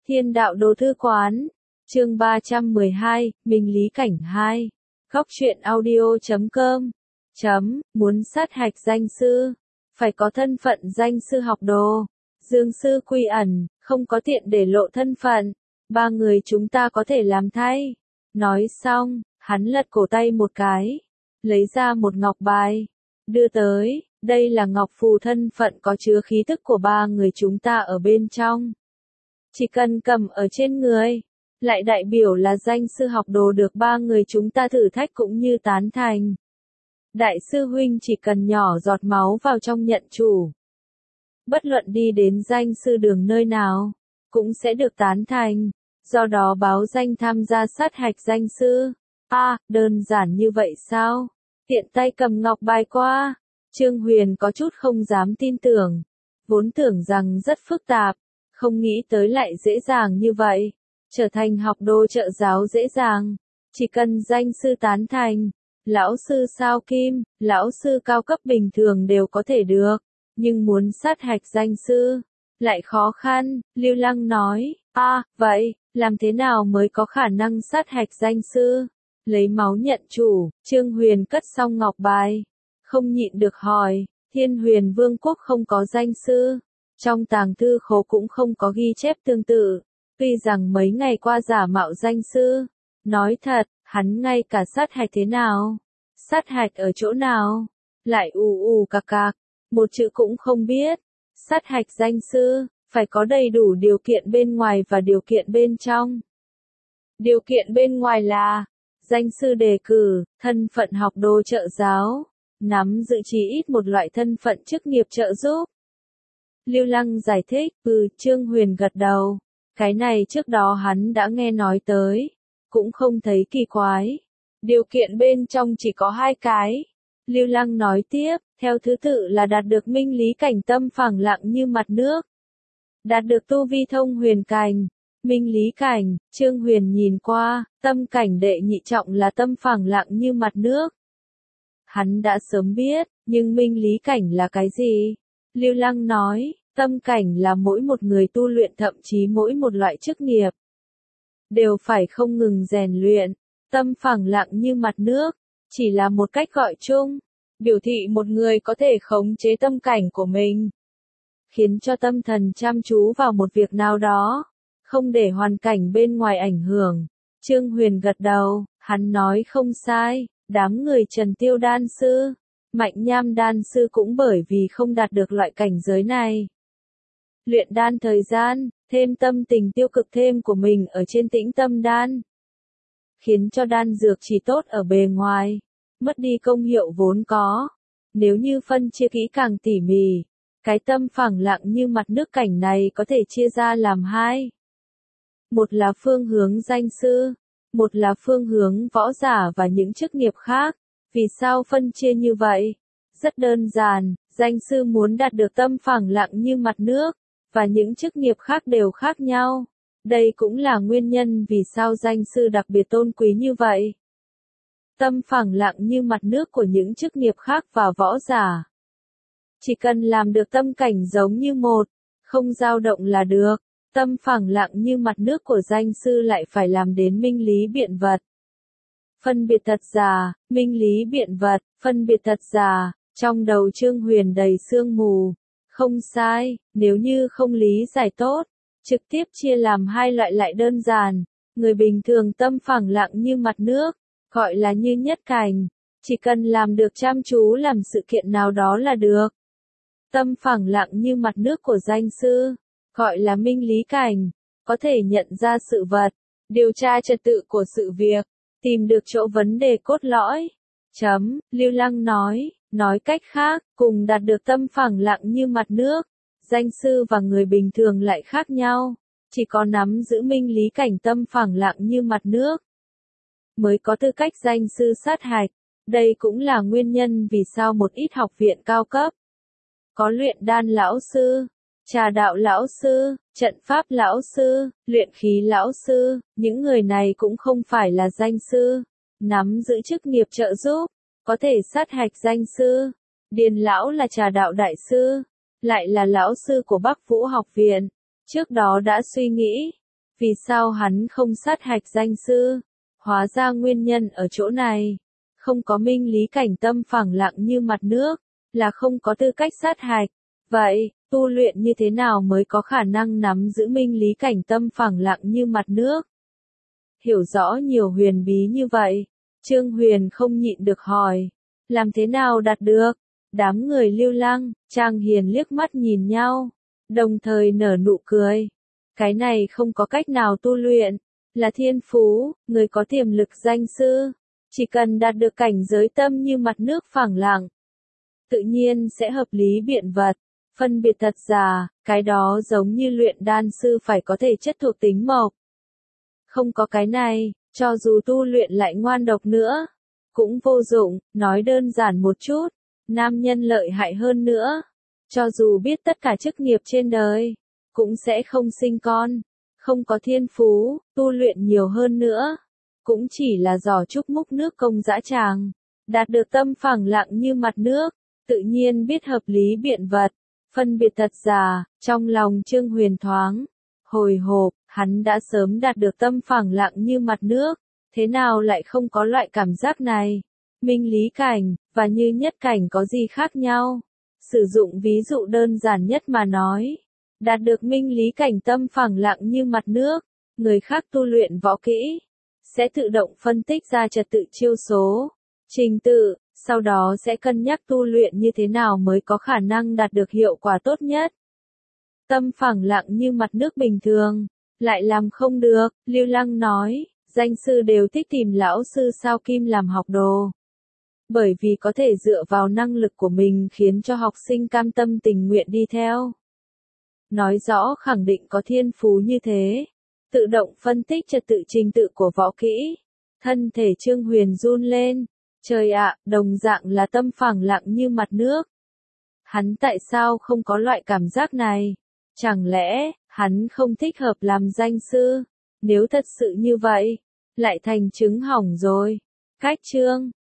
Thiên đạo đồ thư quán, chương 312, Minh Lý Cảnh 2, Góc truyện audio.com, muốn sát hạch danh sư, phải có thân phận danh sư học đồ, dương sư quy ẩn, không có tiện để lộ thân phận, ba người chúng ta có thể làm thay. Nói xong, hắn lật cổ tay một cái, lấy ra một ngọc bài, đưa tới, đây là ngọc phù thân phận có chứa khí tức của ba người chúng ta ở bên trong. Chỉ cần cầm ở trên người, lại đại biểu là danh sư học đồ được ba người chúng ta thử thách cũng như tán thành. Đại sư huynh chỉ cần nhỏ giọt máu vào trong nhận chủ. Bất luận đi đến danh sư đường nơi nào, cũng sẽ được tán thành, do đó báo danh tham gia sát hạch danh sư. Đơn giản như vậy sao? Tiện tay cầm ngọc bài qua, Trương Huyền có chút không dám tin tưởng, vốn tưởng rằng rất phức tạp, không nghĩ tới lại dễ dàng như vậy, trở thành học đồ trợ giáo dễ dàng, chỉ cần danh sư tán thành, lão sư sao kim, lão sư cao cấp bình thường đều có thể được, nhưng muốn sát hạch danh sư, lại khó khăn, Lưu Lăng nói, vậy, làm thế nào mới có khả năng sát hạch danh sư? Lấy máu nhận chủ, Trương Huyền cất xong ngọc bài, không nhịn được hỏi, Thiên Huyền Vương quốc không có danh sư, trong tàng thư khố cũng không có ghi chép tương tự, tuy rằng mấy ngày qua giả mạo danh sư, nói thật, hắn ngay cả sát hạch thế nào, sát hạch ở chỗ nào, lại cạc, một chữ cũng không biết, sát hạch danh sư, phải có đầy đủ điều kiện bên ngoài và điều kiện bên trong. Điều kiện bên ngoài là, danh sư đề cử, thân phận học đồ trợ giáo, nắm giữ chí ít một loại thân phận chức nghiệp trợ giúp. Lưu Lăng giải thích, Trương Huyền gật đầu, cái này trước đó hắn đã nghe nói tới, cũng không thấy kỳ quái. Điều kiện bên trong chỉ có 2 cái. Lưu Lăng nói tiếp, theo thứ tự là đạt được minh lý cảnh tâm phẳng lặng như mặt nước, đạt được tu vi thông huyền cảnh. Minh lý cảnh, Trương Huyền nhìn qua, tâm cảnh đệ nhị trọng là tâm phẳng lặng như mặt nước. Hắn đã sớm biết, nhưng minh lý cảnh là cái gì? Lưu Lăng nói, tâm cảnh là mỗi một người tu luyện thậm chí mỗi một loại chức nghiệp, đều phải không ngừng rèn luyện. Tâm phẳng lặng như mặt nước, chỉ là một cách gọi chung, biểu thị một người có thể khống chế tâm cảnh của mình, khiến cho tâm thần chăm chú vào một việc nào đó, không để hoàn cảnh bên ngoài ảnh hưởng. Trương Huyền gật đầu, hắn nói không sai, đám người Trần Tiêu đan sư, Mạnh Nham đan sư cũng bởi vì không đạt được loại cảnh giới này. Luyện đan thời gian, thêm tâm tình tiêu cực thêm của mình ở trên tĩnh tâm đan, khiến cho đan dược chỉ tốt ở bề ngoài, mất đi công hiệu vốn có. Nếu như phân chia kỹ càng tỉ mỉ, cái tâm phẳng lặng như mặt nước cảnh này có thể chia ra làm 2. Một là phương hướng danh sư, một là phương hướng võ giả và những chức nghiệp khác. Vì sao phân chia như vậy? Rất đơn giản, danh sư muốn đạt được tâm phẳng lặng như mặt nước, và những chức nghiệp khác đều khác nhau. Đây cũng là nguyên nhân vì sao danh sư đặc biệt tôn quý như vậy. Tâm phẳng lặng như mặt nước của những chức nghiệp khác và võ giả, chỉ cần làm được tâm cảnh giống như một, không dao động là được. Tâm phẳng lặng như mặt nước của danh sư lại phải làm đến minh lý biện vật. Phân biệt thật giả, minh lý biện vật, phân biệt thật giả, trong đầu Trương Huyền đầy sương mù. Không sai, nếu như không lý giải tốt, trực tiếp chia làm 2 loại lại đơn giản. Người bình thường tâm phẳng lặng như mặt nước, gọi là như nhất cảnh, chỉ cần làm được chăm chú làm sự kiện nào đó là được. Tâm phẳng lặng như mặt nước của danh sư, gọi là minh lý cảnh, có thể nhận ra sự vật, điều tra trật tự của sự việc, tìm được chỗ vấn đề cốt lõi. Lưu Lăng nói cách khác, cùng đạt được tâm phẳng lặng như mặt nước, danh sư và người bình thường lại khác nhau, chỉ có nắm giữ minh lý cảnh tâm phẳng lặng như mặt nước, mới có tư cách danh sư sát hạch. Đây cũng là nguyên nhân vì sao một ít học viện cao cấp, có luyện đan lão sư, trà đạo lão sư, trận pháp lão sư, luyện khí lão sư, những người này cũng không phải là danh sư, nắm giữ chức nghiệp trợ giúp, có thể sát hạch danh sư. Điền lão là trà đạo đại sư, lại là lão sư của Bắc Vũ học viện, trước đó đã suy nghĩ, Vì sao hắn không sát hạch danh sư? Hóa ra nguyên nhân ở chỗ này. Không có minh lý cảnh tâm phẳng lặng như mặt nước, là không có tư cách sát hạch. Vậy, tu luyện như thế nào mới có khả năng nắm giữ minh lý cảnh tâm phẳng lặng như mặt nước? Hiểu rõ nhiều huyền bí như vậy, Trương Huyền không nhịn được hỏi, làm thế nào đạt được? Đám người Lưu Lăng, Trang Hiền liếc mắt nhìn nhau, đồng thời nở nụ cười. Cái này không có cách nào tu luyện, là thiên phú, người có tiềm lực danh sư, chỉ cần đạt được cảnh giới tâm như mặt nước phẳng lặng, tự nhiên sẽ hợp lý biện vật, phân biệt thật giả, cái đó giống như luyện đan sư phải có thể chất thuộc tính mộc. Không có cái này, cho dù tu luyện lại ngoan độc nữa, cũng vô dụng, nói đơn giản một chút, nam nhân lợi hại hơn nữa, cho dù biết tất cả chức nghiệp trên đời, cũng sẽ không sinh con, không có thiên phú, tu luyện nhiều hơn nữa, cũng chỉ là giỏ trúc múc nước công dã tràng, đạt được tâm phẳng lặng như mặt nước, tự nhiên biết hợp lý biện vật, phân biệt thật giả, trong lòng Trương Huyền thoáng hồi hộp, hắn đã sớm đạt được tâm phẳng lặng như mặt nước, thế nào lại không có loại cảm giác này? Minh lý cảnh, và như nhất cảnh có gì khác nhau? Sử dụng ví dụ đơn giản nhất mà nói, đạt được minh lý cảnh tâm phẳng lặng như mặt nước, người khác tu luyện võ kỹ, sẽ tự động phân tích ra trật tự chiêu số, trình tự, sau đó sẽ cân nhắc tu luyện như thế nào mới có khả năng đạt được hiệu quả tốt nhất. Tâm phẳng lặng như mặt nước bình thường, lại làm không được, Lưu Lăng nói, danh sư đều thích tìm lão sư sao kim làm học đồ. Bởi vì có thể dựa vào năng lực của mình khiến cho học sinh cam tâm tình nguyện đi theo. Nói rõ khẳng định có thiên phú như thế. Tự động phân tích trật tự trình tự của võ kỹ. Thân thể Trương Huyền run lên. Trời ạ, đồng dạng là tâm phẳng lặng như mặt nước. Hắn tại sao không có loại cảm giác này? Chẳng lẽ, hắn không thích hợp làm danh sư? Nếu thật sự như vậy, lại thành trứng hỏng rồi. Cách chương